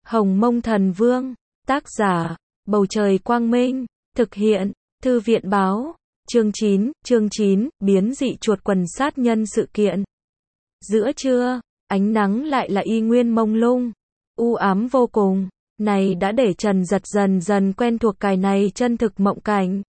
Hồng Mông Thần Vương, tác giả, Bầu Trời Quang Minh, thực hiện, Thư viện Báo, chương 9, biến dị chuột quần sát nhân sự kiện. Giữa trưa, ánh nắng lại là y nguyên mông lung, u ám vô cùng, này đã để Trần Giật dần dần quen thuộc cái này chân thực mộng cảnh.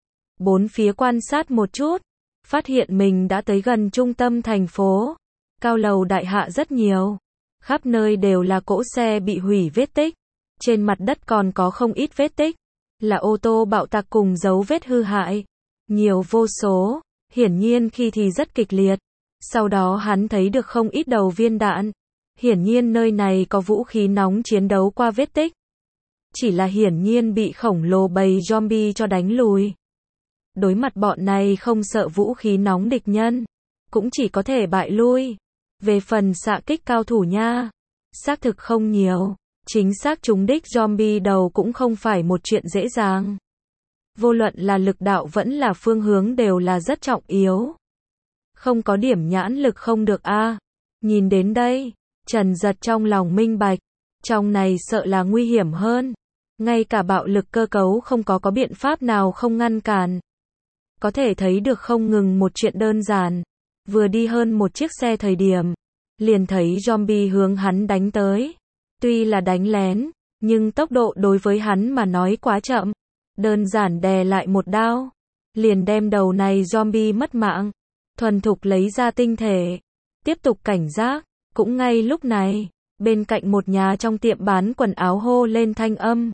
Bốn phía quan sát một chút, phát hiện mình đã tới gần trung tâm thành phố, cao lầu đại hạ rất nhiều, khắp nơi đều là cỗ xe bị hủy vết tích, trên mặt đất còn có không ít vết tích, là ô tô bạo tạc cùng dấu vết hư hại, nhiều vô số, hiển nhiên khi thì rất kịch liệt. Sau đó hắn thấy được không ít đầu viên đạn, hiển nhiên nơi này có vũ khí nóng chiến đấu qua vết tích. Chỉ là hiển nhiên bị khổng lồ bầy zombie cho đánh lùi. Đối mặt bọn này không sợ vũ khí nóng địch nhân, cũng chỉ có thể bại lui. Về phần xạ kích cao thủ nha, xác thực không nhiều, chính xác trúng đích zombie đầu cũng không phải một chuyện dễ dàng. Vô luận là lực đạo vẫn là phương hướng đều là rất trọng yếu. Không có điểm nhãn lực không được a. Nhìn đến đây, Trần Giật trong lòng minh bạch, trong này sợ là nguy hiểm hơn. Ngay cả bạo lực cơ cấu không có biện pháp nào không ngăn cản. Có thể thấy được không ngừng một chuyện đơn giản. Vừa đi hơn một chiếc xe thời điểm, liền thấy zombie hướng hắn đánh tới. Tuy là đánh lén, nhưng tốc độ đối với hắn mà nói quá chậm. Đơn giản đè lại một đao, liền đem đầu này zombie mất mạng. Thuần thục lấy ra tinh thể, tiếp tục cảnh giác. Cũng ngay lúc này, bên cạnh một nhà trong tiệm bán quần áo hô lên thanh âm.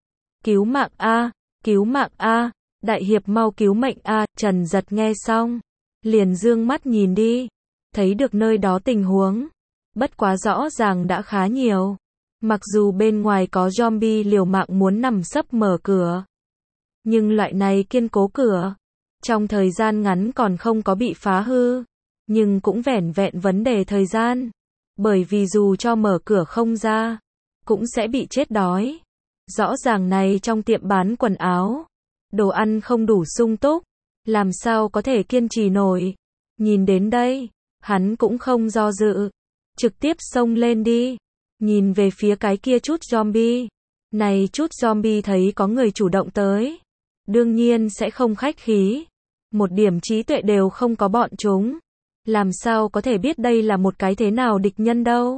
Cứu mạng a, cứu mạng a, đại hiệp mau cứu mệnh a. Trần Giật nghe xong, liền dương mắt nhìn đi, thấy được nơi đó tình huống, bất quá rõ ràng đã khá nhiều. Mặc dù bên ngoài có zombie liều mạng muốn nằm sấp mở cửa, nhưng loại này kiên cố cửa, trong thời gian ngắn còn không có bị phá hư, nhưng cũng vẻn vẹn vấn đề thời gian, bởi vì dù cho mở cửa không ra, cũng sẽ bị chết đói. Rõ ràng này trong tiệm bán quần áo, đồ ăn không đủ sung túc, làm sao có thể kiên trì nổi. Nhìn đến đây, hắn cũng không do dự, trực tiếp xông lên đi, nhìn về phía cái kia chút zombie. Này chút zombie thấy có người chủ động tới, đương nhiên sẽ không khách khí, một điểm trí tuệ đều không có bọn chúng, làm sao có thể biết đây là một cái thế nào địch nhân đâu.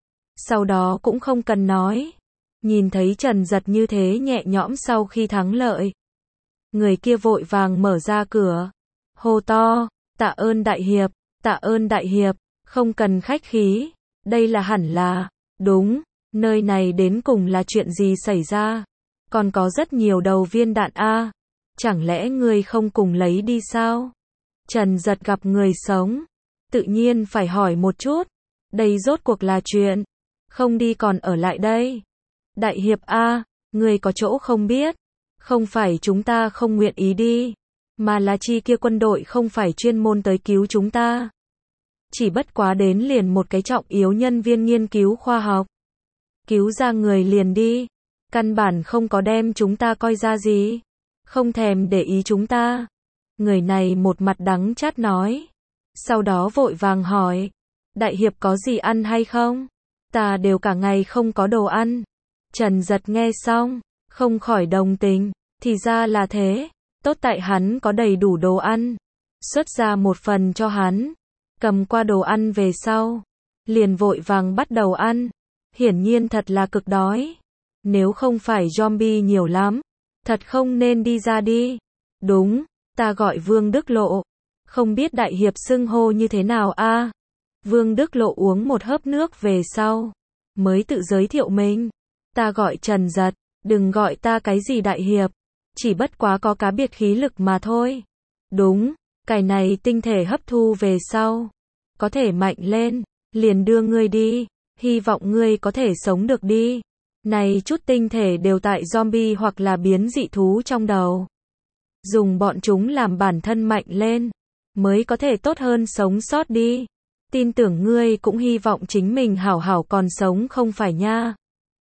Sau đó cũng không cần nói, nhìn thấy Trần Giật như thế nhẹ nhõm sau khi thắng lợi, người kia vội vàng mở ra cửa, hô to, tạ ơn đại hiệp, tạ ơn đại hiệp, không cần khách khí, đây là hẳn là, đúng, nơi này đến cùng là chuyện gì xảy ra, còn có rất nhiều đầu viên đạn a, chẳng lẽ ngươi không cùng lấy đi sao? Trần Giật gặp người sống, tự nhiên phải hỏi một chút, đây rốt cuộc là chuyện, không đi còn ở lại đây. Đại hiệp a, ngươi có chỗ không biết, không phải chúng ta không nguyện ý đi, mà là chi kia quân đội không phải chuyên môn tới cứu chúng ta. Chỉ bất quá đến liền một cái trọng yếu nhân viên nghiên cứu khoa học. Cứu ra người liền đi, căn bản không có đem chúng ta coi ra gì, không thèm để ý chúng ta. Người này một mặt đắng chát nói, sau đó vội vàng hỏi, đại hiệp có gì ăn hay không? Ta đều cả ngày không có đồ ăn. Trần Giật nghe xong, không khỏi đồng tình, thì ra là thế, tốt tại hắn có đầy đủ đồ ăn, xuất ra một phần cho hắn, cầm qua đồ ăn về sau, liền vội vàng bắt đầu ăn, hiển nhiên thật là cực đói, nếu không phải zombie nhiều lắm, thật không nên đi ra đi. Đúng, ta gọi Vương Đức Lộ, không biết đại hiệp xưng hô như thế nào a? Vương Đức Lộ uống một hớp nước về sau, mới tự giới thiệu mình, ta gọi Trần Giật, đừng gọi ta cái gì đại hiệp, chỉ bất quá có cá biệt khí lực mà thôi. Đúng, cái này tinh thể hấp thu về sau, có thể mạnh lên, liền đưa ngươi đi, hy vọng ngươi có thể sống được đi. Này chút tinh thể đều tại zombie hoặc là biến dị thú trong đầu. Dùng bọn chúng làm bản thân mạnh lên, mới có thể tốt hơn sống sót đi. Tin tưởng ngươi cũng hy vọng chính mình hảo hảo còn sống không phải nha.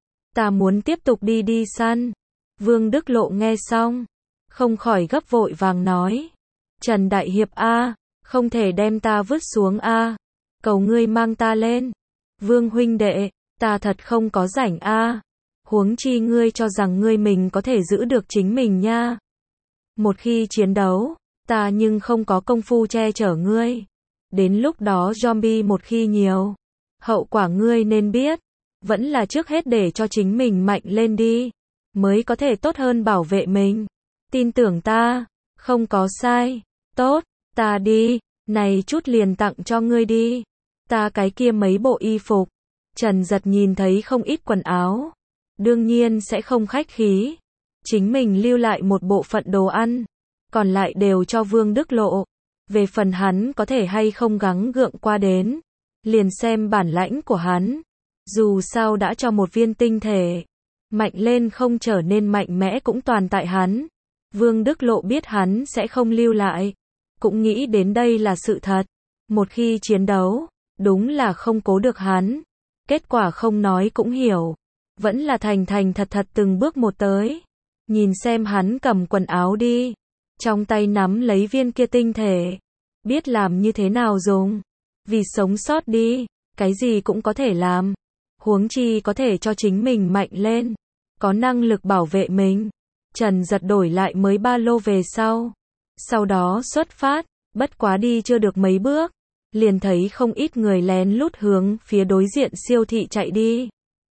Ta muốn tiếp tục đi săn. Vương Đức Lộ nghe xong, không khỏi gấp vội vàng nói. Trần đại hiệp a, không thể đem ta vứt xuống a, cầu ngươi mang ta lên. Vương huynh đệ, ta thật không có rảnh a. Huống chi ngươi cho rằng ngươi mình có thể giữ được chính mình nha. Một khi chiến đấu, ta nhưng không có công phu che chở ngươi. Đến lúc đó zombie một khi nhiều, hậu quả ngươi nên biết. Vẫn là trước hết để cho chính mình mạnh lên đi, mới có thể tốt hơn bảo vệ mình. Tin tưởng ta, không có sai. Tốt, ta đi, này chút liền tặng cho ngươi đi. Ta cái kia mấy bộ y phục. Trần Giật nhìn thấy không ít quần áo. Đương nhiên sẽ không khách khí. Chính mình lưu lại một bộ phận đồ ăn. Còn lại đều cho Vương Đức Lộ. Về phần hắn có thể hay không gắng gượng qua đến. Liền xem bản lãnh của hắn. Dù sao đã cho một viên tinh thể. Mạnh lên không trở nên mạnh mẽ cũng toàn tại hắn. Vương Đức Lộ biết hắn sẽ không lưu lại. Cũng nghĩ đến đây là sự thật. Một khi chiến đấu, đúng là không cố được hắn. Kết quả không nói cũng hiểu. Vẫn là thành thành thật thật từng bước một tới. Nhìn xem hắn cầm quần áo đi. Trong tay nắm lấy viên kia tinh thể. Biết làm như thế nào dùng. Vì sống sót đi, cái gì cũng có thể làm. Huống chi có thể cho chính mình mạnh lên. Có năng lực bảo vệ mình. Trần Giật đổi lại mới ba lô về sau. Sau đó xuất phát, bất quá đi chưa được mấy bước. Liền thấy không ít người lén lút hướng phía đối diện siêu thị chạy đi.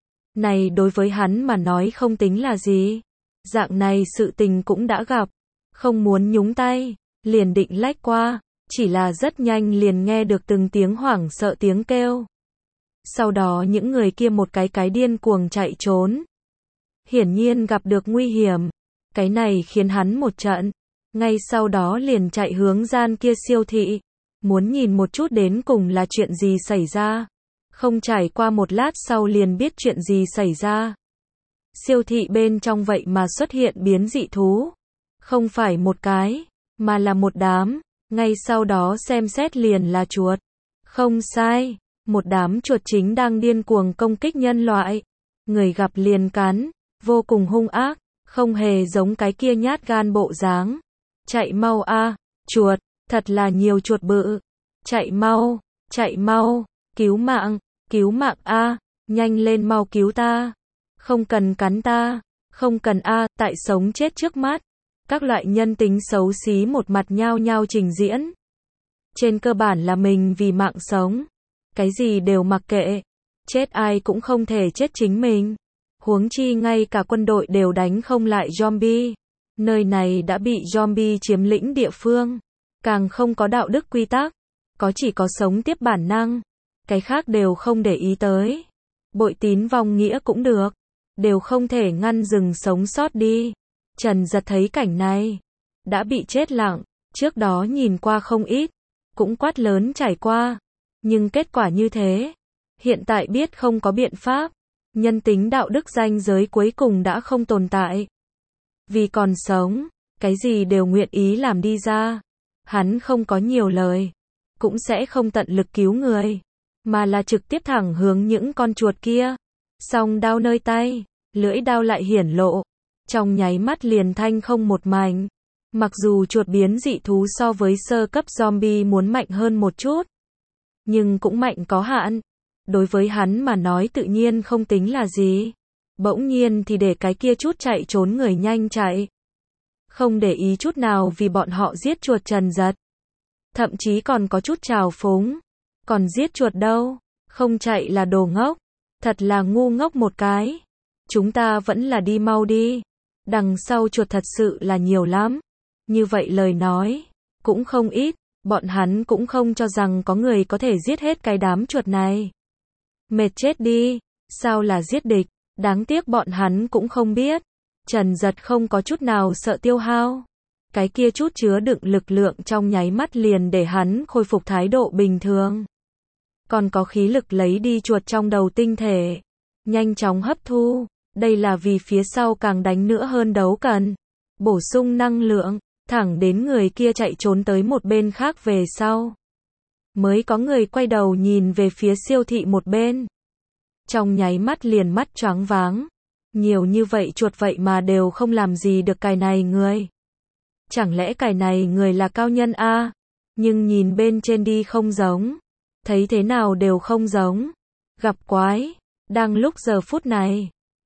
Này đối với hắn mà nói không tính là gì. Dạng này sự tình cũng đã gặp. Không muốn nhúng tay, liền định lách qua. Chỉ là rất nhanh liền nghe được từng tiếng hoảng sợ tiếng kêu. Sau đó những người kia một cái điên cuồng chạy trốn. Hiển nhiên gặp được nguy hiểm. Cái này khiến hắn một trận. Ngay sau đó liền chạy hướng gian kia siêu thị. Muốn nhìn một chút đến cùng là chuyện gì xảy ra. Không trải qua một lát sau liền biết chuyện gì xảy ra. Siêu thị bên trong vậy mà xuất hiện biến dị thú. Không phải một cái, mà là một đám. Ngay sau đó xem xét liền là chuột. Không sai, một đám chuột chính đang điên cuồng công kích nhân loại. Người gặp liền cắn, vô cùng hung ác, không hề giống cái kia nhát gan bộ dáng. Chạy mau a, chuột, thật là nhiều chuột bự. Chạy mau, cứu mạng a, nhanh lên mau cứu ta. Không cần cắn ta, không cần a, tại sống chết trước mắt. Các loại nhân tính xấu xí một mặt nhao nhao trình diễn. Trên cơ bản là mình vì mạng sống. Cái gì đều mặc kệ. Chết ai cũng không thể chết chính mình. Huống chi ngay cả quân đội đều đánh không lại zombie. Nơi này đã bị zombie chiếm lĩnh địa phương. Càng không có đạo đức quy tắc. Chỉ có sống tiếp bản năng. Cái khác đều không để ý tới. Bội tín vong nghĩa cũng được. Đều không thể ngăn rừng sống sót đi. Trần Giật thấy cảnh này. Đã bị chết lặng. Trước đó nhìn qua không ít. Cũng quát lớn trải qua. Nhưng kết quả như thế. Hiện tại biết không có biện pháp. Nhân tính đạo đức ranh giới cuối cùng đã không tồn tại. Vì còn sống. Cái gì đều nguyện ý làm đi ra. Hắn không có nhiều lời. Cũng sẽ không tận lực cứu người. Mà là trực tiếp thẳng hướng những con chuột kia. Song đao nơi tay. Lưỡi đao lại hiển lộ. Trong nháy mắt liền thanh không một mảnh. Mặc dù chuột biến dị thú so với sơ cấp zombie muốn mạnh hơn một chút. Nhưng cũng mạnh có hạn. Đối với hắn mà nói tự nhiên không tính là gì. Bỗng nhiên thì để cái kia chút chạy trốn người nhanh chạy. Không để ý chút nào vì bọn họ giết chuột Trần Giật. Thậm chí còn có chút trào phúng. Còn giết chuột đâu? Không chạy là đồ ngốc. Thật là ngu ngốc một cái. Chúng ta vẫn là đi mau đi. Đằng sau chuột thật sự là nhiều lắm. Như vậy lời nói. Cũng không ít. Bọn hắn cũng không cho rằng có người có thể giết hết cái đám chuột này. Mệt chết đi. Sao là giết địch? Đáng tiếc bọn hắn cũng không biết. Trần Giật không có chút nào sợ tiêu hao. Cái kia chút chứa đựng lực lượng trong nháy mắt liền để hắn khôi phục thái độ bình thường. Còn có khí lực lấy đi chuột trong đầu tinh thể. Nhanh chóng hấp thu. Đây là vì phía sau càng đánh nữa hơn đấu cần. Bổ sung năng lượng. Thẳng đến người kia chạy trốn tới một bên khác về sau. Mới có người quay đầu nhìn về phía siêu thị một bên. Trong nháy mắt liền mắt choáng váng. Nhiều như vậy chuột vậy mà đều không làm gì được cái này người. Chẳng lẽ cái này người là cao nhân a? Nhưng nhìn bên trên đi không giống. Thấy thế nào đều không giống. Gặp quái. Đang lúc giờ phút này.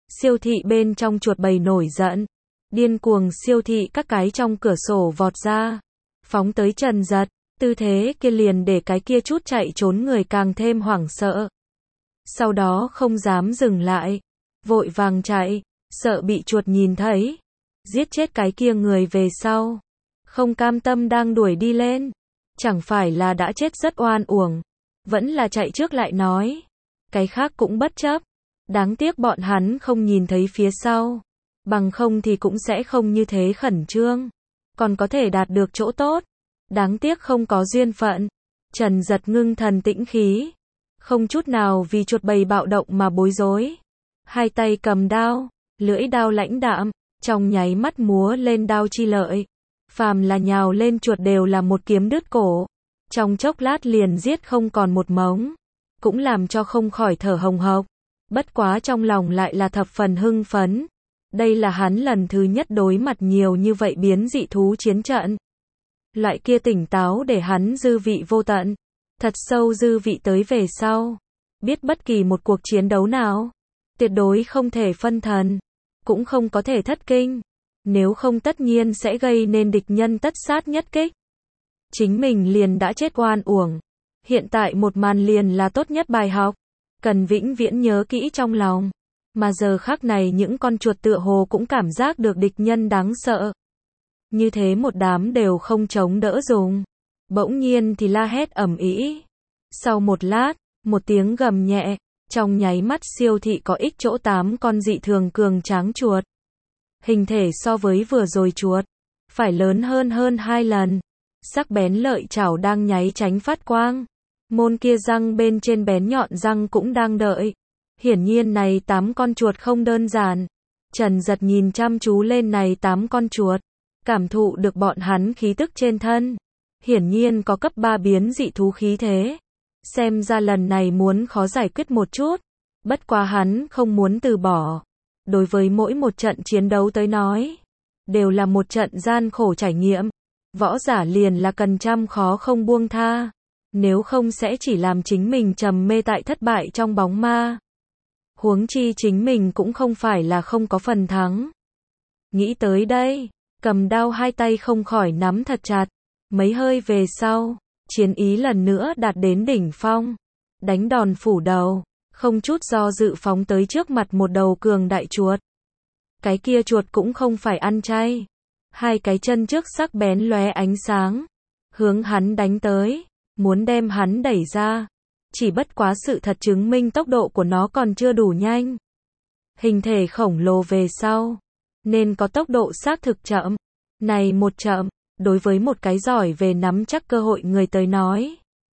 Siêu thị bên trong chuột bầy nổi giận, điên cuồng siêu thị các cái trong cửa sổ vọt ra, phóng tới Trần Dật, tư thế kia liền để cái kia chút chạy trốn người càng thêm hoảng sợ. Sau đó không dám dừng lại, vội vàng chạy, sợ bị chuột nhìn thấy, giết chết cái kia người về sau. Không cam tâm đang đuổi đi lên, chẳng phải là đã chết rất oan uổng, vẫn là chạy trước lại nói, cái khác cũng bất chấp. Đáng tiếc bọn hắn không nhìn thấy phía sau, bằng không thì cũng sẽ không như thế khẩn trương, còn có thể đạt được chỗ tốt. Đáng tiếc không có duyên phận. Trần Dật ngưng thần tĩnh khí, không chút nào vì chuột bầy bạo động mà bối rối. Hai tay cầm đao, lưỡi đao lãnh đạm, trong nháy mắt múa lên đao chi lợi. Phàm là nhào lên chuột đều là một kiếm đứt cổ, trong chốc lát liền giết không còn một mống, cũng làm cho không khỏi thở hồng hộc. Bất quá trong lòng lại là thập phần hưng phấn. Đây là hắn lần thứ nhất đối mặt nhiều như vậy biến dị thú chiến trận. Loại kia tỉnh táo để hắn dư vị vô tận, thật sâu dư vị tới về sau. Biết bất kỳ một cuộc chiến đấu nào, tuyệt đối không thể phân thần, cũng không có thể thất kinh. Nếu không tất nhiên sẽ gây nên địch nhân tất sát nhất kích. Chính mình liền đã chết oan uổng. Hiện tại một màn liền là tốt nhất bài học, cần vĩnh viễn nhớ kỹ trong lòng. Mà giờ khắc này những con chuột tựa hồ cũng cảm giác được địch nhân đáng sợ. Như thế một đám đều không chống đỡ dùng. Bỗng nhiên thì la hét ầm ĩ. Sau một lát, một tiếng gầm nhẹ, trong nháy mắt siêu thị có ích chỗ 8 con dị thường cường tráng chuột. Hình thể so với vừa rồi chuột, phải lớn hơn 2 lần. Sắc bén lợi chảo đang nháy tránh phát quang. Môn kia răng bên trên bén nhọn răng cũng đang đợi. Hiển nhiên này 8 con chuột không đơn giản. Trần Dật nhìn chăm chú lên này 8 con chuột, cảm thụ được bọn hắn khí tức trên thân. Hiển nhiên có cấp 3 biến dị thú khí thế. Xem ra lần này muốn khó giải quyết một chút. Bất quá hắn không muốn từ bỏ. Đối với mỗi một trận chiến đấu tới nói, đều là một trận gian khổ trải nghiệm. Võ giả liền là cần trăm khó không buông tha. Nếu không sẽ chỉ làm chính mình trầm mê tại thất bại trong bóng ma. Huống chi chính mình cũng không phải là không có phần thắng. Nghĩ tới đây, cầm đao hai tay không khỏi nắm thật chặt. Mấy hơi về sau, chiến ý lần nữa đạt đến đỉnh phong. Đánh đòn phủ đầu, không chút do dự phóng tới trước mặt một đầu cường đại chuột. Cái kia chuột cũng không phải ăn chay. Hai cái chân trước sắc bén lóe ánh sáng, hướng hắn đánh tới, muốn đem hắn đẩy ra. Chỉ bất quá sự thật chứng minh tốc độ của nó còn chưa đủ nhanh. Hình thể khổng lồ về sau, nên có tốc độ xác thực chậm. Này một chậm, đối với một cái giỏi về nắm chắc cơ hội người tới nói,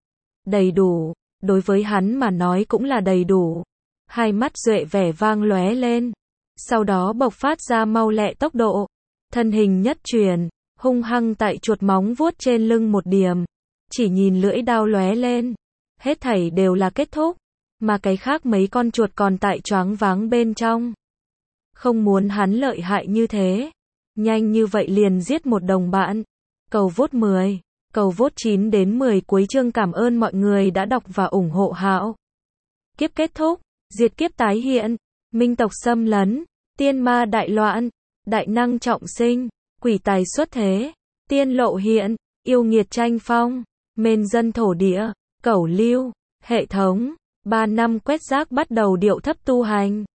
đầy đủ, đối với hắn mà nói cũng là đầy đủ. Hai mắt duệ vẻ vang lóe lên, sau đó bộc phát ra mau lẹ tốc độ, thân hình nhất chuyển, hung hăng tại chuột móng vuốt trên lưng một điểm, chỉ nhìn lưỡi đao lóe lên, hết thảy đều là kết thúc, mà cái khác mấy con chuột còn tại choáng váng bên trong. Không muốn hắn lợi hại như thế, nhanh như vậy liền giết một đồng bạn. Cầu vote 10, cầu vote 9 đến 10 cuối chương. Cảm ơn mọi người đã đọc và ủng hộ Hạo. Kiếp kết thúc, diệt kiếp tái hiện, minh tộc xâm lấn, tiên ma đại loạn, đại năng trọng sinh, quỷ tài xuất thế, tiên lộ hiện, yêu nghiệt tranh phong, mên dân thổ địa, cẩu lưu, hệ thống, 3 năm quét rác bắt đầu điệu thấp tu hành.